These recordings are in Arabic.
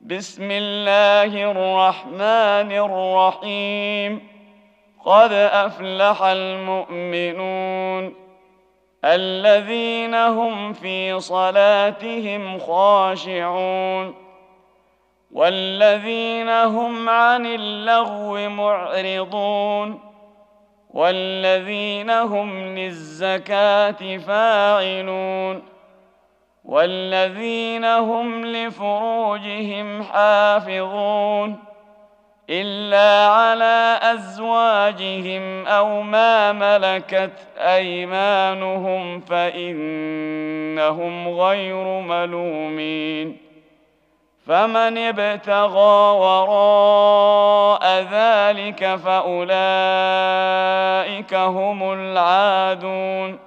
بسم الله الرحمن الرحيم. قد أفلح المؤمنون الذين هم في صلاتهم خاشعون والذين هم عن اللغو معرضون والذين هم للزكاة فاعلون والذين هم لفروجهم حافظون إلا على أزواجهم أو ما ملكت أيمانهم فإنهم غير ملومين. فمن ابتغى وراء ذلك فأولئك هم العادون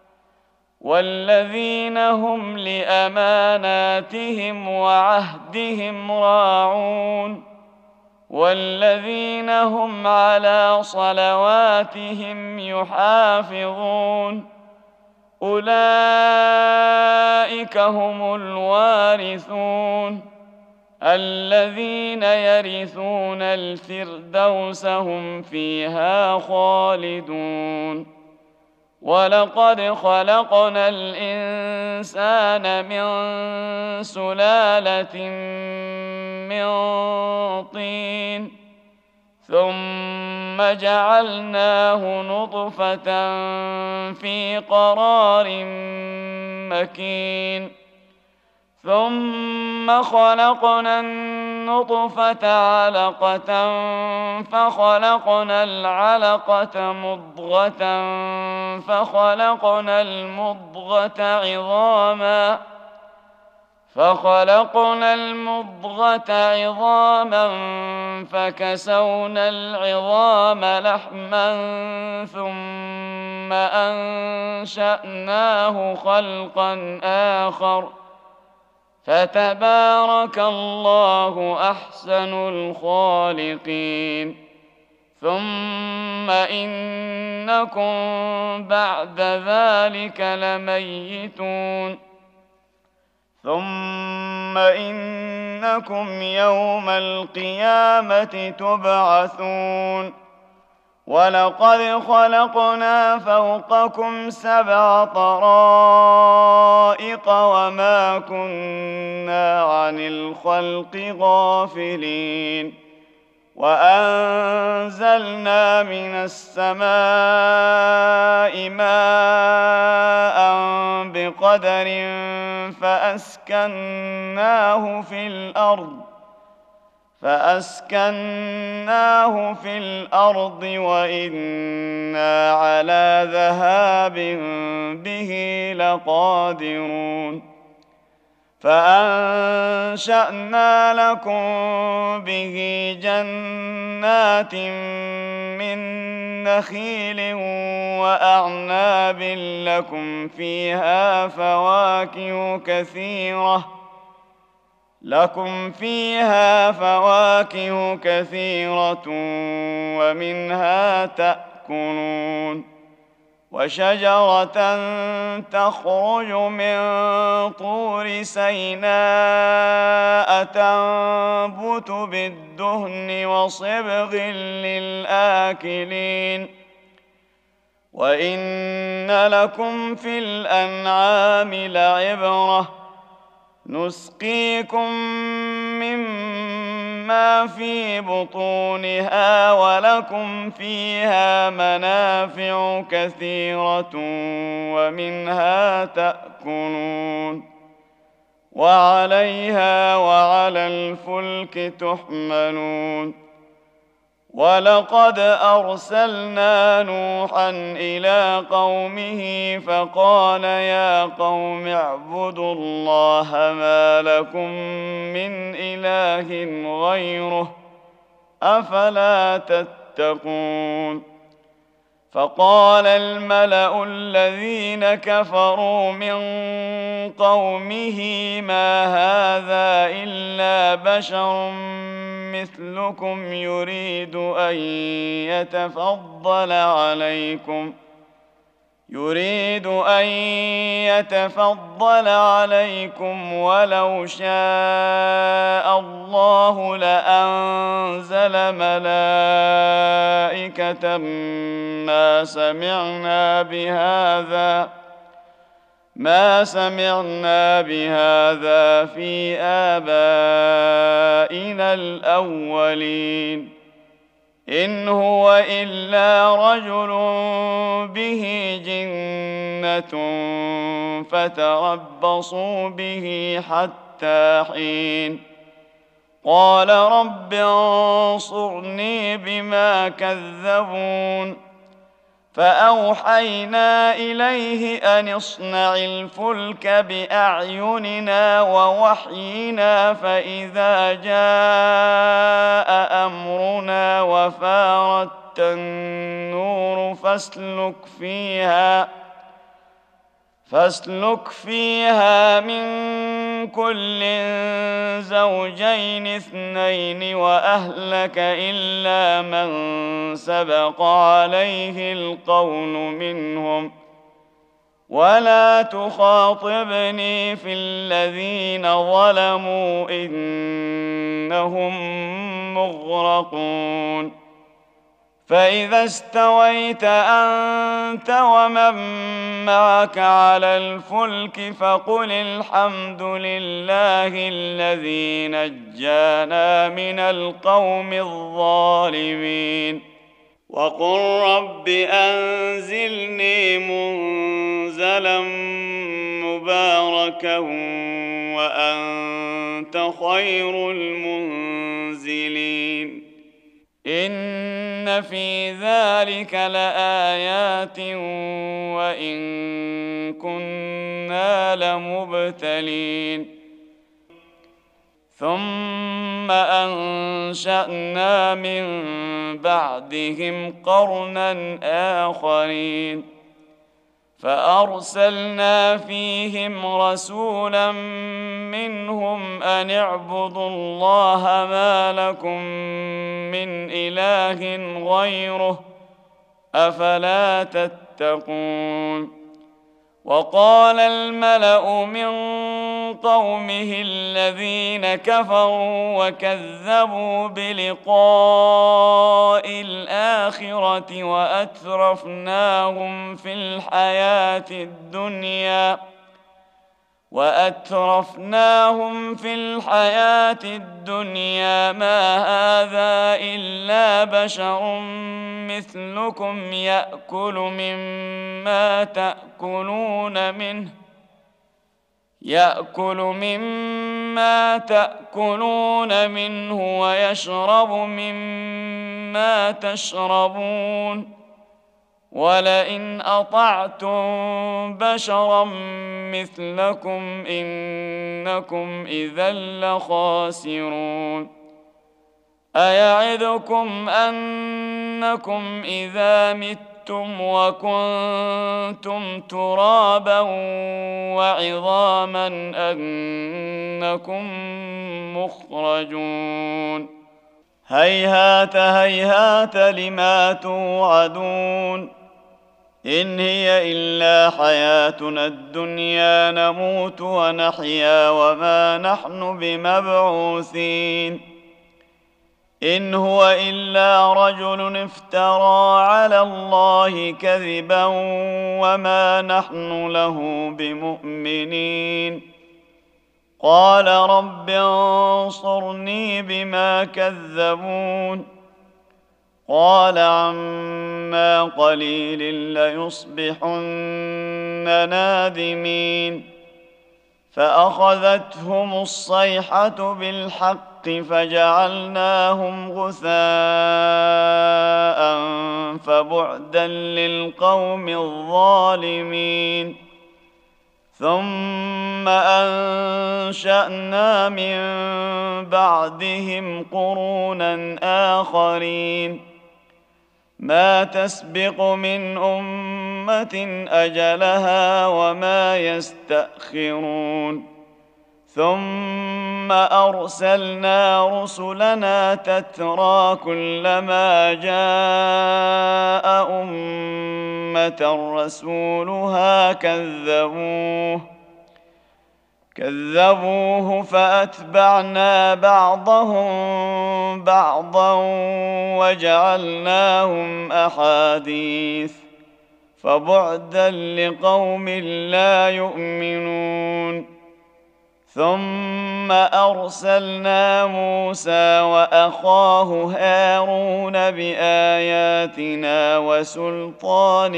والذين هم لأماناتهم وعهدهم راعون والذين هم على صلواتهم يحافظون أولئك هم الوارثون الذين يرثون الفردوس هم فيها خالدون. ولقد خلقنا الإنسان من سلالة من طين ثم جعلناه نطفة في قرار مكين ثم خلقنا النطفة علقة فخلقنا العلقة مضغة فخلقنا المضغة عظاما فكسونا العظام لحما ثم أنشأناه خلقا آخر فتبارك الله أحسن الخالقين. ثم إنكم بعد ذلك لميتون ثم إنكم يوم القيامة تبعثون. ولقد خلقنا فوقكم 7 طرائق وما كنا عن الخلق غافلين وأنزلنا من السماء ماء بقدر فأسكناه في الأرض وإنا على ذهاب به لقادرون. فأنشأنا لكم به جنات من نخيل وأعناب لكم فيها فواكه كثيرة ومنها تأكلون. وشجرة تخرج من طور سيناء تنبت بالدهن وصبغ للآكلين. وإن لكم في الأنعام لعبرة نسقيكم مما في بطونها ولكم فيها منافع كثيرة ومنها تأكلون وعليها وعلى الفلك تحملون. ولقد أرسلنا نوحا إلى قومه فقال يا قوم اعبدوا الله ما لكم من إله غيره أفلا تتقون. فقال الملأ الذين كفروا من قومه ما هذا إلا بشر مثلكم يريد أن يتفضل عليكم ولو شاء الله الله لأنزل ملائكة ما سمعنا بهذا في آبائنا الأولين إن هو إلا رجل به جنة فتربصوا به حتى حين قال رب انصرني بما كذبون فأوحينا إليه أن اصنع الفلك بأعيننا ووحينا فإذا جاء أمرنا وفارت النور فاسلك فيها من كل زوجين اثنين وأهلك إلا من سبق عليه القول منهم ولا تخاطبني في الذين ظلموا إنهم مغرقون فإذا استويت أنت ومن معك على الفلك فقل الحمد لله الذي نجانا من القوم الظالمين وقل رب أنزلني منزلا مباركا وأنت خير المنزلين إن في ذلك لآيات وإن كنا لمبتلين ثم أنشأنا من بعدهم قرنا آخرين فأرسلنا فيهم رسولا منهم أن اعبدوا الله ما لكم من إله غيره أفلا تتقون وقال الملأ من قومه الذين كفروا وكذبوا بلقاء الآخرة وأترفناهم في الحياة الدنيا ما هذا إلا بشر مثلكم يأكل مما تأكلون منه ويشرب مما تشربون ولئن أطعتم بشرا مثلكم إنكم إذا لخاسرون أيعدكم أنكم إذا متم وكنتم ترابا وعظاما أنكم مخرجون هيهات هيهات لما توعدون إن هي إلا حياتنا الدنيا نموت ونحيا وما نحن بمبعوثين إن هو إلا رجل افترى على الله كذبا وما نحن له بمؤمنين قال رب انصرني بما كذبون قال عما قليل ليصبحن نادمين فأخذتهم الصيحة بالحق فجعلناهم غثاء فبعدا للقوم الظالمين ثم أنشأنا من بعدهم قرونا آخرين ما تسبق من أمة أجلها وما يستأخرون ثم أرسلنا رسلنا تترى كلما جاء أمة رسولها كذبوه كذبوه فأتبعنا بعضهم بعضا وجعلناهم أحاديث فبعدا لقوم لا يؤمنون. ثم أرسلنا موسى وأخاه هارون بآياتنا وسلطان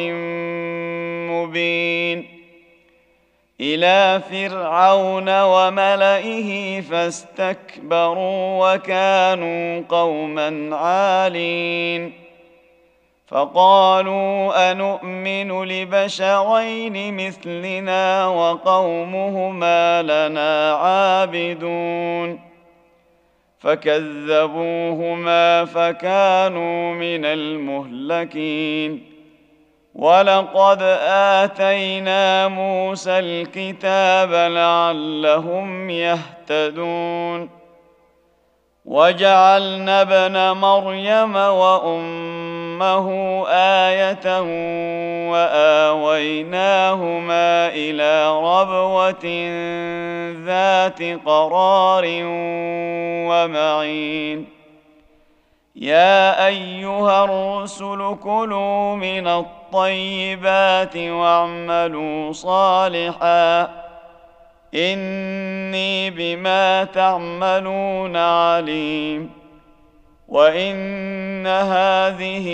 مبين إلى فرعون وملئه فاستكبروا وكانوا قوما عالين. فقالوا أنؤمن لبشرين مثلنا وقومهما لنا عابدون. فكذبوهما فكانوا من المهلكين. ولقد آتينا موسى الكتاب لعلهم يهتدون. وجعلنا ابن مريم وأمه آية وآويناهما إلى ربوة ذات قرار ومعين. يا أيها الرسل كلوا من الطيبات واعملوا صالحا إني بما تعملون عليم. وإن هذه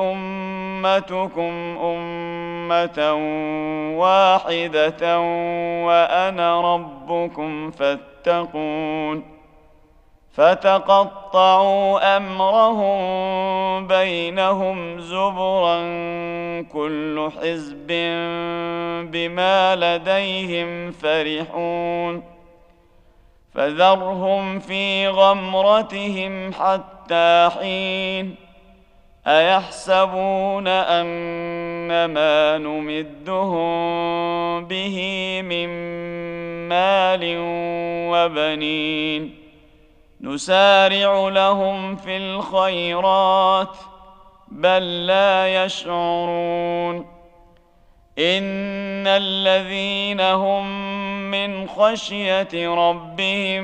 أمتكم أمة واحدة وأنا ربكم فاتقون. فتقطعوا أمرهم بينهم زبرا كل حزب بما لديهم فرحون. فذرهم في غمرتهم حتى حين. أيحسبون أن ما نمدهم به من مال وبنين نسارع لهم في الخيرات بل لا يشعرون. إن الذين هم من خشية ربهم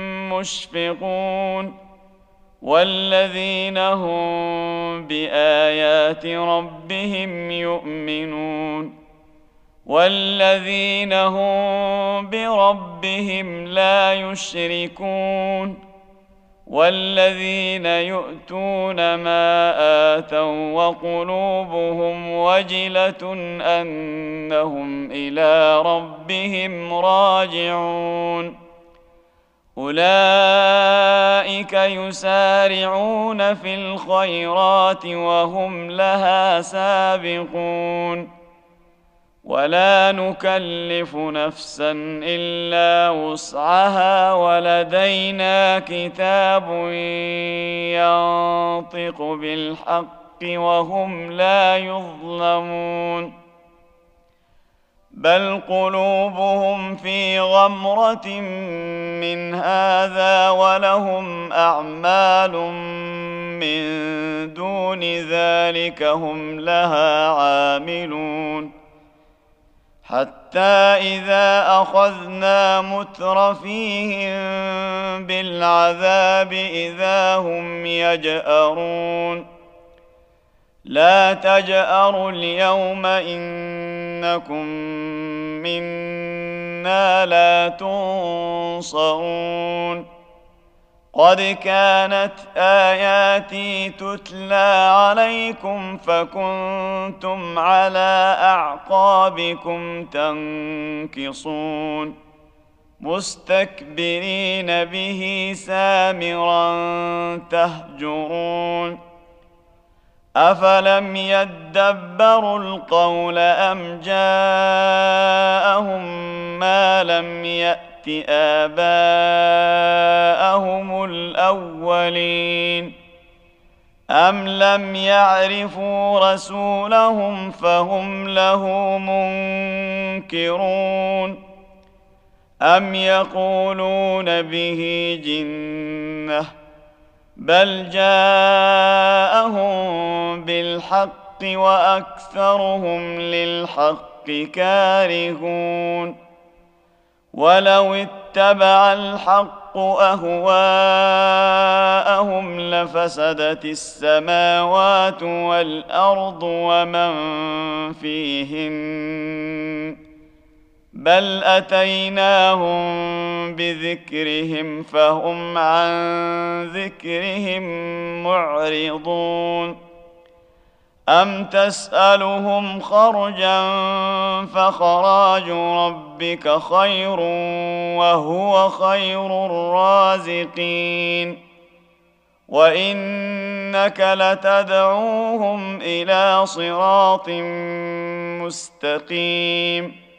مشفقون والذين هم بآيات ربهم يؤمنون والذين هم بربهم لا يشركون والذين يؤتون ما آتوا وقلوبهم وجلة أنهم إلى ربهم راجعون. أولئك يسارعون في الخيرات وهم لها سابقون. ولا نكلف نفسا إلا وسعها ولدينا كتاب ينطق بالحق وهم لا يظلمون. بل قلوبهم في غمرة من هذا ولهم أعمال من دون ذلك هم لها عاملون. حتى إذا أخذنا مترفيهم بالعذاب إذا هم يجأرون. لا تجأروا اليوم إنكم منا لا تنصرون. قد كانت آياتي تتلى عليكم فكنتم على أعقابكم تنكصون مستكبرين به سامرا تهجرون. أفلم يدبروا القول أم جاءهم ما لم يأت آباءهم الأولين أم لم يعرفوا رسولهم فهم له منكرون أم يقولون به جنة بل جاءهم بالحق وأكثرهم للحق كارهون. ولو اتبع الحق أهواءهم لفسدت السماوات والأرض ومن فيهن بل أتيناهم بذكرهم فهم عن ذكرهم معرضون أم تسألهم خرجا فخراج ربك خير وهو خير الرازقين وإنك لتدعوهم إلى صراط مستقيم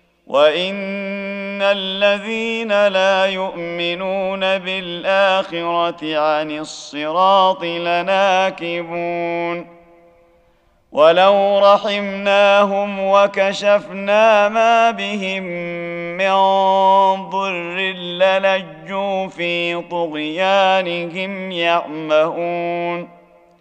وإن الذين لا يؤمنون بالآخرة عن الصراط لناكبون ولو رحمناهم وكشفنا ما بهم من ضر للجوا في طغيانهم يعمهون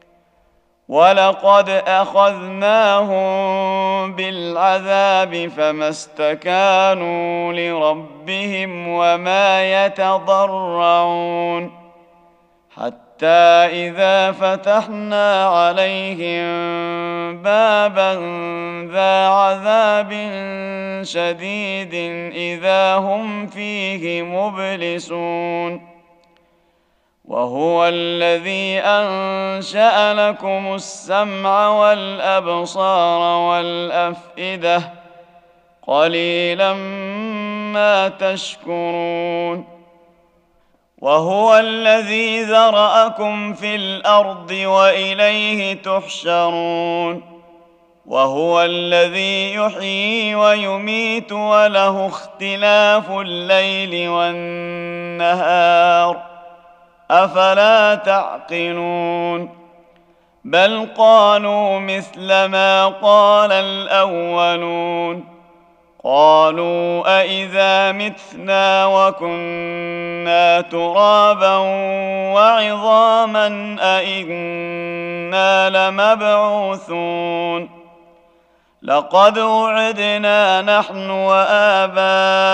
ولقد أخذناهم بالعذاب فما استكانوا لربهم وما يتضرعون حتى إذا فتحنا عليهم بابا ذا عذاب شديد إذا هم فيه مبلسون وهو الذي أنشأ لكم السمع والأبصار والأفئدة قليلا ما تشكرون وهو الذي ذرأكم في الأرض وإليه تحشرون وهو الذي يحيي ويميت وله اختلاف الليل والنهار أفلا تعقلون بل قالوا مثل ما قال الأولون قالوا أإذا متنا وكنا ترابا وعظاما أإنا لمبعوثون لقد وعدنا نحن وآباؤنا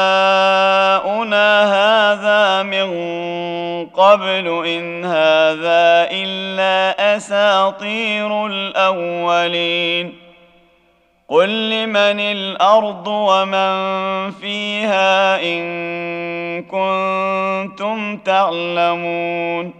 هذا من قبل إن هذا إلا أساطير الأولين قل لمن الأرض ومن فيها إن كنتم تعلمون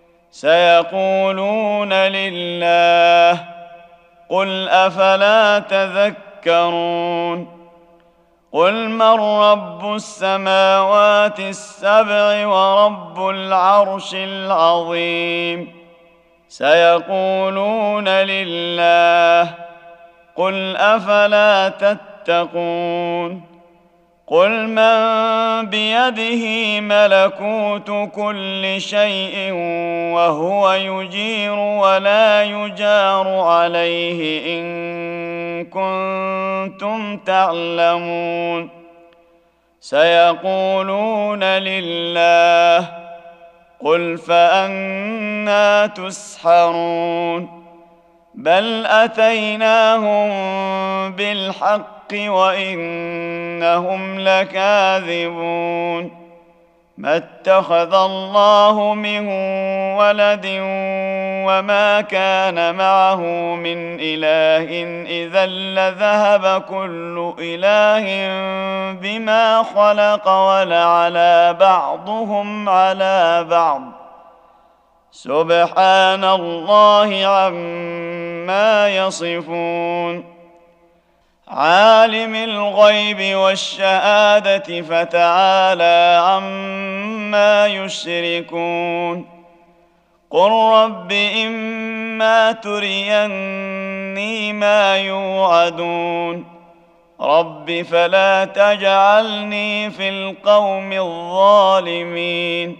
سيقولون لله قل أفلا تذكرون قل من رب السماوات السبع ورب العرش العظيم سيقولون لله قل أفلا تتقون قل من بيده ملكوت كل شيء وهو يجير ولا يجار عليه إن كنتم تعلمون سيقولون لله قل فأنى تسحرون بل أتيناهم بالحق وإنهم لكاذبون ما اتخذ الله من ولد وما كان معه من إله إذا لذهب كل إله بما خلق ولعلى بعضهم على بعض سبحان الله عما يصفون عالم الغيب والشهادة فتعالى عما يشركون قل رب إما تريني ما يوعدون رب فلا تجعلني في القوم الظالمين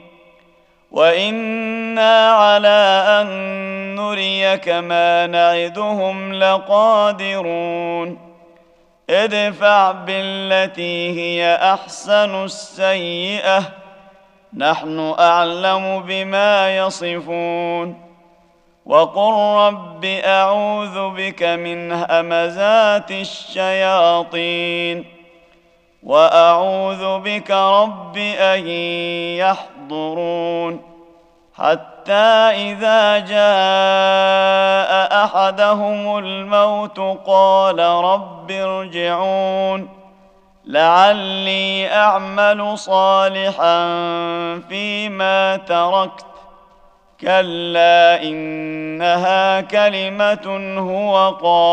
وإنا على أن نريك ما نعدهم لقادرون ادفع بالتي هي أحسن السيئة نحن أعلم بما يصفون وقل رب أعوذ بك من همزات الشياطين وأعوذ بك رب أن يحضرون حتى إذا جاء أحدهم الموت قال رب ارجعون لعلي أعمل صالحا فيما تركت كلا إنها كلمة هو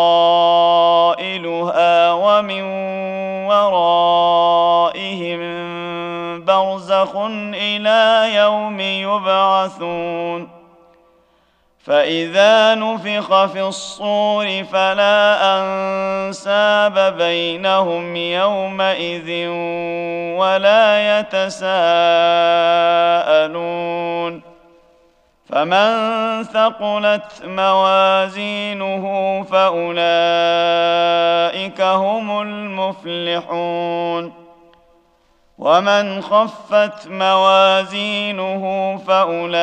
قائلها ومن ورائهم برزخ إلى يوم يبعثون فإذا نفخ في الصور فلا أنساب بينهم يومئذ ولا يتساءلون فمن ثقلت موازينه فأولئك هم المفلحون ومن خفت موازينه فأولئك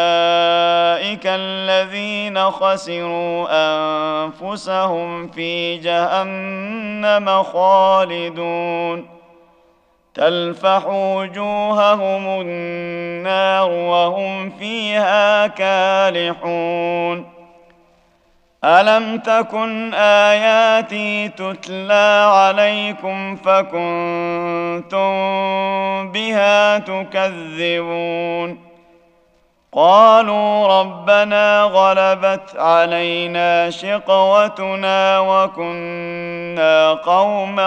الذين خسروا أنفسهم في جهنم خالدون تلفح وجوههم النار وهم فيها كالحون ألم تكن آياتي تتلى عليكم فكنتم بها تكذبون قالوا ربنا غلبت علينا شقوتنا وكنا قوما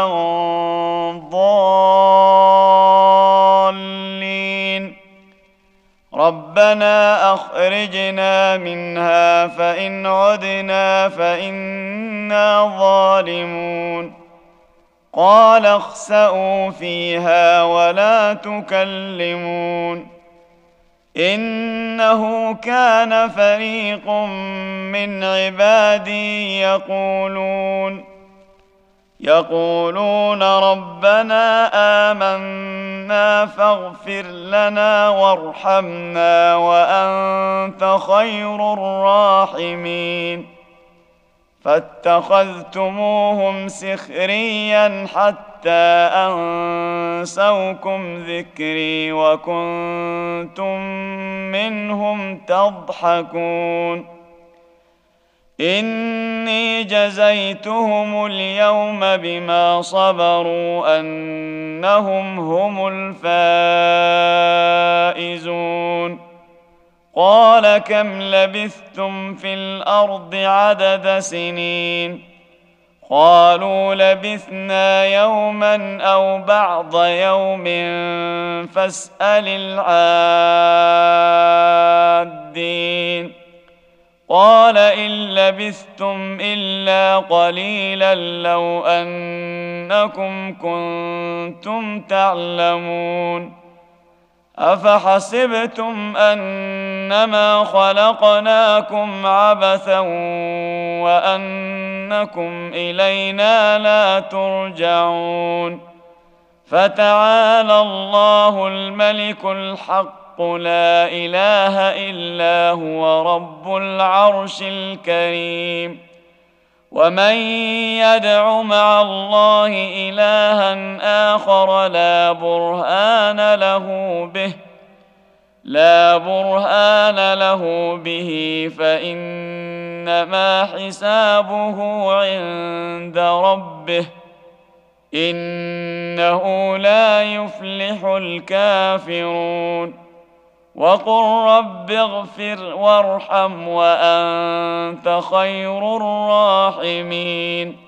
ضالين ربنا أخرجنا منها فإن عدنا فإنا ظالمون قال اخسئوا فيها ولا تكلمون إنه كان فريق من عبادي يقولون ربنا آمنا فاغفر لنا وارحمنا وأنت خير الراحمين فاتخذتموهم سخريا حتى أنسوكم ذكري وكنتم منهم تضحكون إني جزيتهم اليوم بما صبروا أنهم هم الفائزون قال كم لبثتم في الأرض عدد سنين قالوا لبثنا يوما أو بعض يوم فاسأل العادين قال إن لبثتم إلا قليلا لو أنكم كنتم تعلمون أفحسبتم أنما خلقناكم عبثا وأنكم إلينا لا ترجعون فتعالى الله الملك الحق لا إله إلا هو رب العرش الكريم ومن يدع مع الله إلها آخر لا برهان له به فإنما حسابه عند ربه إنه لا يفلح الكافرون وقل رب اغفر وارحم وأنت خير الراحمين